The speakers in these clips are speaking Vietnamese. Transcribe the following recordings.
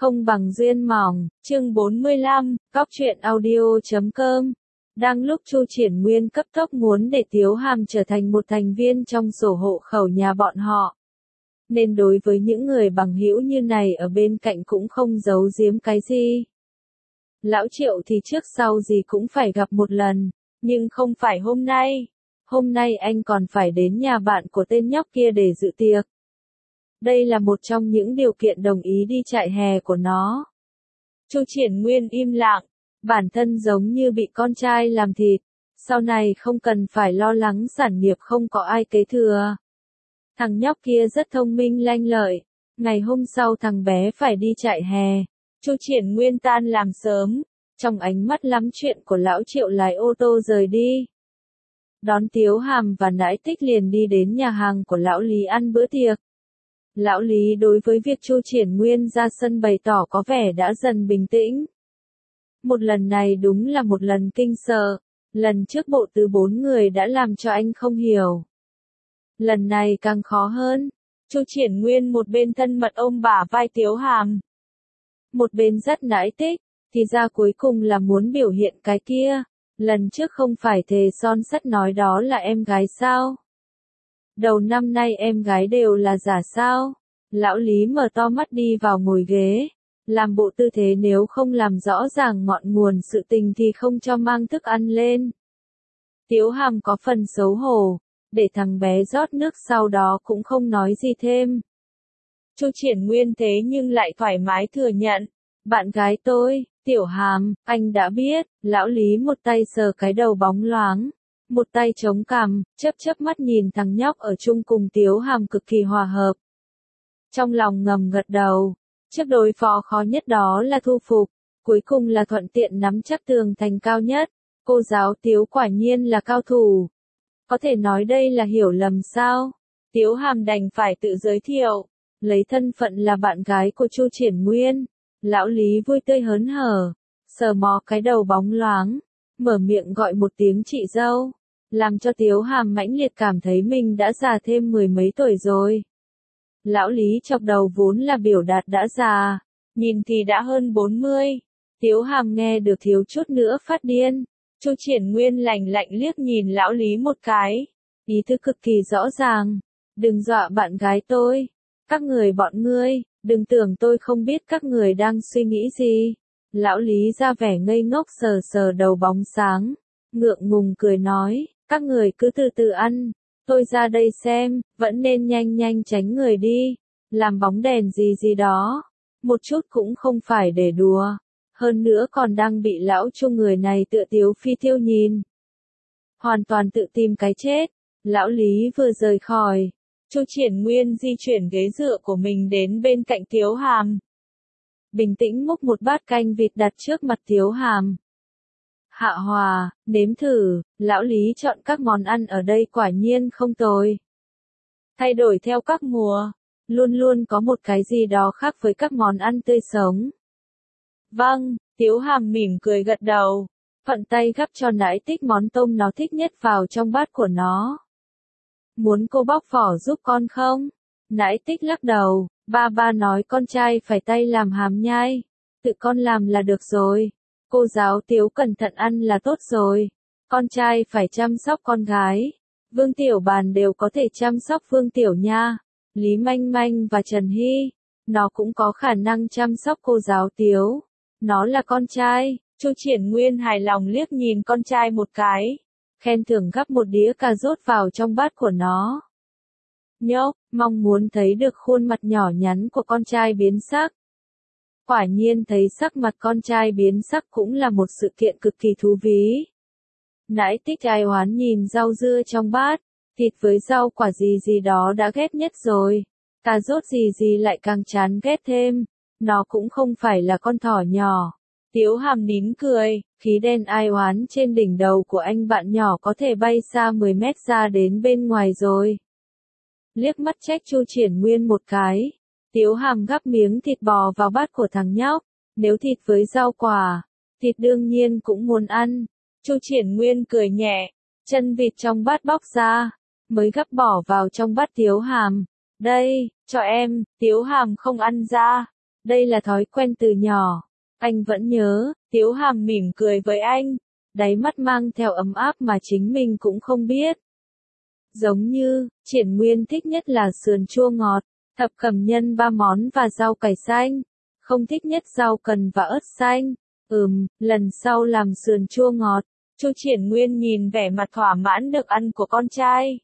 Không bằng duyên mỏng, chương 45, góc truyện audio.com. Đang lúc Chu Triển Nguyên cấp tốc muốn để Tiếu Hàm trở thành một thành viên trong sổ hộ khẩu nhà bọn họ. Nên đối với những người bằng hữu như này ở bên cạnh cũng không giấu giếm cái gì. Lão Triệu thì trước sau gì cũng phải gặp một lần, nhưng không phải hôm nay. Hôm nay anh còn phải đến nhà bạn của tên nhóc kia để dự tiệc. Đây là một trong những điều kiện đồng ý đi trại hè của nó. Chu Triển Nguyên im lặng, bản thân giống như bị con trai làm thịt, sau này không cần phải lo lắng sản nghiệp không có ai kế thừa. Thằng nhóc kia rất thông minh lanh lợi, ngày hôm sau thằng bé phải đi trại hè, Chu Triển Nguyên tan làm sớm, trong ánh mắt lắm chuyện của lão Triệu lái ô tô rời đi. Đón Tiếu Hàm và Nãi Tích liền đi đến nhà hàng của lão Lý ăn bữa tiệc. Lão Lý đối với việc Chu Triển Nguyên ra sân bày tỏ có vẻ đã dần bình tĩnh. Một lần này đúng là một lần kinh sợ, lần trước bộ từ 4 người đã làm cho anh không hiểu. Lần này càng khó hơn, Chu Triển Nguyên một bên thân mật ôm bả vai Tiếu Hàm, một bên dắt Nãi Tích, thì ra cuối cùng là muốn biểu hiện cái kia, lần trước không phải thề son sắt nói đó là em gái sao? Đầu năm nay em gái đều là giả sao? Lão Lý mở to mắt đi vào ngồi ghế, làm bộ tư thế nếu không làm rõ ràng ngọn nguồn sự tình thì không cho mang thức ăn lên. Tiếu Hàm có phần xấu hổ, để thằng bé rót nước sau đó cũng không nói gì thêm. Chu Triển Nguyên thế nhưng lại thoải mái thừa nhận, bạn gái tôi, Tiểu Hàm, anh đã biết. Lão Lý một tay sờ cái đầu bóng loáng, một tay chống cằm, chớp mắt nhìn thằng nhóc ở chung cùng Tiếu Hàm cực kỳ hòa hợp. Trong lòng ngầm gật đầu, trước đối phó khó nhất đó là thu phục, cuối cùng là thuận tiện nắm chắc tường thành cao nhất. Cô giáo Tiếu quả nhiên là cao thủ. Có thể nói đây là hiểu lầm sao? Tiếu Hàm đành phải tự giới thiệu, lấy thân phận là bạn gái của Chu Triển Nguyên. Lão Lý vui tươi hớn hở, sờ mó cái đầu bóng loáng, mở miệng gọi một tiếng chị dâu, làm cho Tiếu Hàm mãnh liệt cảm thấy mình đã già thêm 10 mấy tuổi rồi. Lão Lý chọc đầu vốn là biểu đạt đã già, nhìn thì đã hơn 40. Tiếu Hàm nghe được thiếu chút nữa phát điên. Chu Triển Nguyên lạnh lạnh liếc nhìn lão Lý một cái, ý tứ cực kỳ rõ ràng, đừng dọa bạn gái tôi, các người bọn ngươi, đừng tưởng tôi không biết các người đang suy nghĩ gì. Lão Lý ra vẻ ngây ngốc sờ sờ đầu bóng sáng, ngượng ngùng cười nói, các người cứ từ từ ăn, tôi ra đây xem, vẫn nên nhanh nhanh tránh người đi, làm bóng đèn gì gì đó, một chút cũng không phải để đùa, hơn nữa còn đang bị lão Chu người này tựa tiếu phi tiêu nhìn. Hoàn toàn tự tìm cái chết, lão Lý vừa rời khỏi, Chu Triển Nguyên di chuyển ghế dựa của mình đến bên cạnh Tiếu Hàm. Bình tĩnh múc một bát canh vịt đặt trước mặt Tiếu Hàm. Hạ Hòa, nếm thử, lão Lý chọn các món ăn ở đây quả nhiên không tồi. Thay đổi theo các mùa, luôn luôn có một cái gì đó khác với các món ăn tươi sống. Vâng, Tiếu Hàm mỉm cười gật đầu, thuận tay gắp cho Nãi Tích món tôm nó thích nhất vào trong bát của nó. Muốn cô bóc vỏ giúp con không? Nãi Tích lắc đầu, ba nói con trai phải tay làm hàm nhai, tự con làm là được rồi. Cô giáo Tiếu cẩn thận ăn là tốt rồi, con trai phải chăm sóc con gái. Vương Tiểu Bàn đều có thể chăm sóc Vương Tiểu Nha, Lý Manh Manh và Trần Hy, nó cũng có khả năng chăm sóc cô giáo Tiếu. Nó là con trai. Chu Triển Nguyên hài lòng liếc nhìn con trai một cái, khen thưởng gắp một đĩa cà rốt vào trong bát của nó. Nhóc, mong muốn thấy được khuôn mặt nhỏ nhắn của con trai biến sắc. Quả nhiên thấy sắc mặt con trai biến sắc cũng là một sự kiện cực kỳ thú vị. Nãi Tích ai oán nhìn rau dưa trong bát, thịt với rau quả gì gì đó đã ghét nhất rồi, cà rốt gì gì lại càng chán ghét thêm, nó cũng không phải là con thỏ nhỏ. Tiếu Hàm nín cười, khí đen ai oán trên đỉnh đầu của anh bạn nhỏ có thể bay xa 10 mét ra đến bên ngoài rồi. Liếc mắt trách Chu Triển Nguyên một cái, Tiếu Hàm gắp miếng thịt bò vào bát của thằng nhóc, nếu thịt với rau quả, thịt đương nhiên cũng muốn ăn. Chu Triển Nguyên cười nhẹ, chân vịt trong bát bóc ra, mới gắp bỏ vào trong bát Tiếu Hàm. Đây, cho em. Tiếu Hàm không ăn ra, Đây là thói quen từ nhỏ. Anh vẫn nhớ, Tiếu Hàm mỉm cười với anh, đáy mắt mang theo ấm áp mà chính mình cũng không biết. Giống như, Triển Nguyên thích nhất là sườn chua ngọt, thập cẩm nhân 3 món và rau cải xanh. Không thích nhất rau cần và ớt xanh. Lần sau làm sườn chua ngọt. Chu Triển Nguyên nhìn vẻ mặt thỏa mãn được ăn của con trai.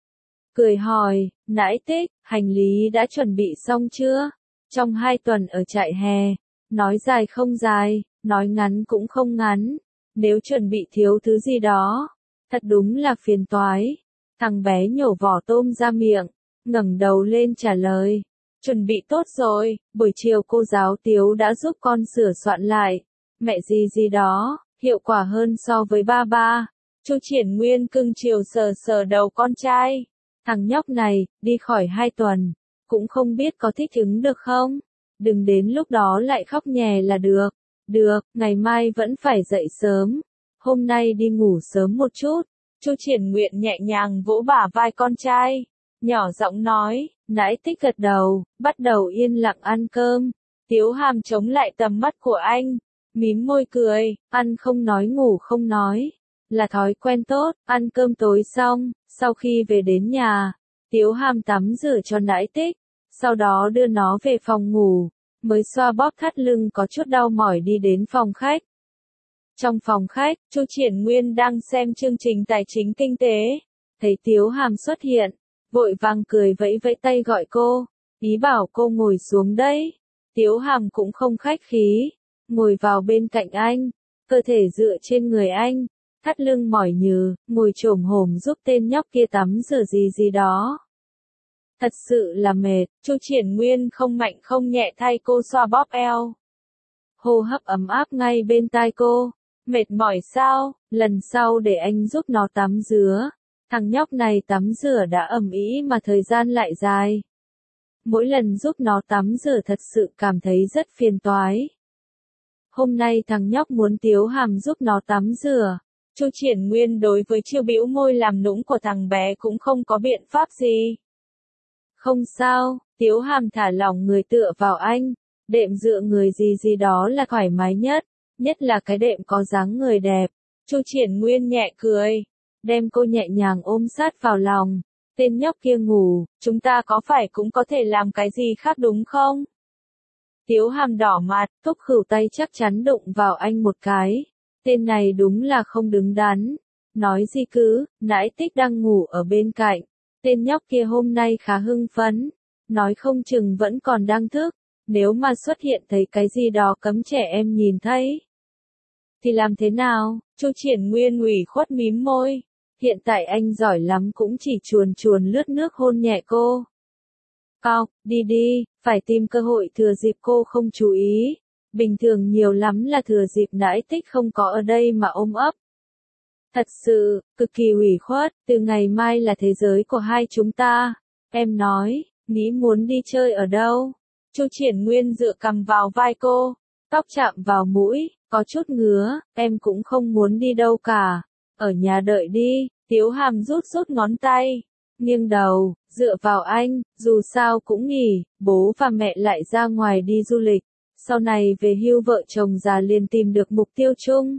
Cười hỏi, Nãi Tích, hành lý đã chuẩn bị xong chưa? Trong 2 tuần ở trại hè, nói dài không dài, nói ngắn cũng không ngắn. Nếu chuẩn bị thiếu thứ gì đó, thật đúng là phiền toái. Thằng bé nhổ vỏ tôm ra miệng, ngẩng đầu lên trả lời. Chuẩn bị tốt rồi, buổi chiều cô giáo Tiếu đã giúp con sửa soạn lại. Mẹ gì đó, hiệu quả hơn so với ba. Chu Triển Nguyên cưng chiều sờ sờ đầu con trai. Thằng nhóc này, đi khỏi 2 tuần, cũng không biết có thích ứng được không? Đừng đến lúc đó lại khóc nhè là được. Được, ngày mai vẫn phải dậy sớm. Hôm nay đi ngủ sớm một chút. Chu Triển Nguyện nhẹ nhàng vỗ bả vai con trai. Nhỏ giọng nói, Nãi Tích gật đầu, bắt đầu yên lặng ăn cơm. Tiếu Hàm chống lại tầm mắt của anh. Mím môi cười, ăn không nói ngủ không nói. Là thói quen tốt, ăn cơm tối xong, sau khi về đến nhà, Tiếu Hàm tắm rửa cho Nãi Tích. Sau đó đưa nó về phòng ngủ, mới xoa bóp thắt lưng có chút đau mỏi đi đến phòng khách. Trong phòng khách, Chu Triển Nguyên đang xem chương trình tài chính kinh tế. Thấy Tiếu Hàm xuất hiện, vội vàng cười vẫy vẫy tay gọi cô, ý bảo cô ngồi xuống đấy. Tiếu Hàm cũng không khách khí, ngồi vào bên cạnh anh, cơ thể dựa trên người anh, thắt lưng mỏi nhừ, ngồi chồm hổm giúp tên nhóc kia tắm rửa gì đó. Thật sự là mệt, Chu Triển Nguyên không mạnh không nhẹ thay cô xoa bóp eo. Hô hấp ấm áp ngay bên tai cô. Mệt mỏi sao, lần sau để anh giúp nó tắm rửa. Thằng nhóc này tắm rửa đã ầm ĩ mà thời gian lại dài. Mỗi lần giúp nó tắm rửa thật sự cảm thấy rất phiền toái. Hôm nay thằng nhóc muốn Tiếu Hàm giúp nó tắm rửa. Chu Triển Nguyên đối với chiêu bĩu môi làm nũng của thằng bé cũng không có biện pháp gì. Không sao, Tiếu Hàm thả lỏng người tựa vào anh. Đệm dựa người gì đó là thoải mái nhất là cái đệm có dáng người đẹp. Chu Triển Nguyên nhẹ cười, đem cô nhẹ nhàng ôm sát vào lòng. Tên nhóc kia ngủ, chúng ta có phải cũng có thể làm cái gì khác đúng không? Tiếu Hàm đỏ mặt, thúc khửu tay chắc chắn đụng vào anh một cái. Tên này đúng là không đứng đắn. Nói gì cứ, Nãi Tích đang ngủ ở bên cạnh. Tên nhóc kia hôm nay khá hưng phấn. Nói không chừng vẫn còn đang thức. Nếu mà xuất hiện thấy cái gì đó cấm trẻ em nhìn thấy, thì làm thế nào? Chu Triển Nguyên ủy khuất mím môi. Hiện tại anh giỏi lắm cũng chỉ chuồn lướt nước hôn nhẹ cô. Cọc, đi, phải tìm cơ hội thừa dịp cô không chú ý. Bình thường nhiều lắm là thừa dịp Nãi Tích không có ở đây mà ôm ấp. Thật sự, cực kỳ ủy khuất, từ ngày mai là thế giới của hai chúng ta. Em nói, nghĩ muốn đi chơi ở đâu? Chu Triển Nguyên dựa cằm vào vai cô, tóc chạm vào mũi, có chút ngứa, em cũng không muốn đi đâu cả. Ở nhà đợi đi. Tiếu Hàm rút ngón tay, nghiêng đầu, dựa vào anh, dù sao cũng nghỉ, bố và mẹ lại ra ngoài đi du lịch. Sau này về hưu vợ chồng già liền tìm được mục tiêu chung.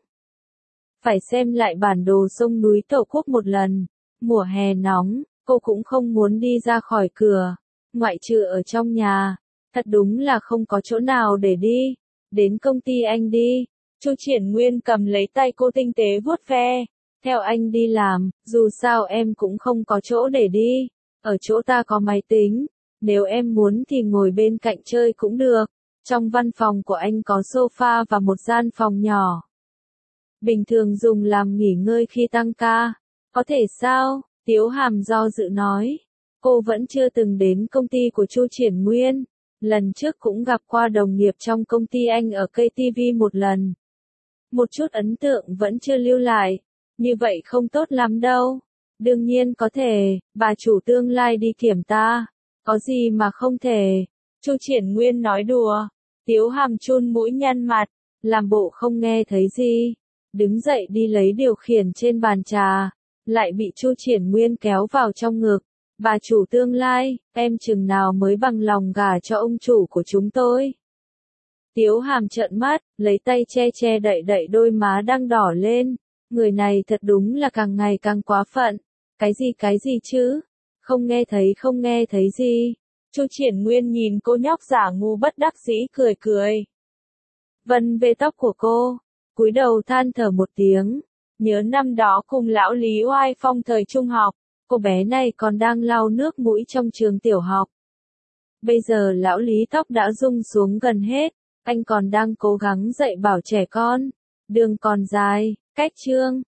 Phải xem lại bản đồ sông núi Tổ quốc một lần. Mùa hè nóng, cô cũng không muốn đi ra khỏi cửa, ngoại trừ ở trong nhà. Thật đúng là không có chỗ nào để đi. Đến công ty anh đi. Chu Triển Nguyên cầm lấy tay cô tinh tế vuốt ve. Theo anh đi làm, dù sao em cũng không có chỗ để đi. Ở chỗ ta có máy tính. Nếu em muốn thì ngồi bên cạnh chơi cũng được. Trong văn phòng của anh có sofa và một gian phòng nhỏ. Bình thường dùng làm nghỉ ngơi khi tăng ca. Có thể sao? Tiếu Hàm do dự nói. Cô vẫn chưa từng đến công ty của Chu Triển Nguyên. Lần trước cũng gặp qua đồng nghiệp trong công ty anh ở KTV một lần. Một chút ấn tượng vẫn chưa lưu lại. Như vậy không tốt lắm đâu. Đương nhiên có thể, bà chủ tương lai đi kiểm ta. Có gì mà không thể. Chu Triển Nguyên nói đùa. Tiếu Hàm chun mũi nhăn mặt, làm bộ không nghe thấy gì. Đứng dậy đi lấy điều khiển trên bàn trà. Lại bị Chu Triển Nguyên kéo vào trong ngực. Bà chủ tương lai, em chừng nào mới bằng lòng gả cho ông chủ của chúng tôi. Tiếu Hàm trợn mắt, lấy tay che đậy đậy đôi má đang đỏ lên. Người này thật đúng là càng ngày càng quá phận. Cái gì chứ? Không nghe thấy gì. Chu Triển Nguyên nhìn cô nhóc giả ngu bất đắc dĩ cười. Vân về tóc của cô, cúi đầu than thở một tiếng. Nhớ năm đó cùng lão Lý oai phong thời trung học, cô bé này còn đang lau nước mũi trong trường tiểu học. Bây giờ lão Lý tóc đã rung xuống gần hết, anh còn đang cố gắng dạy bảo trẻ con. Đường còn dài, cách chương.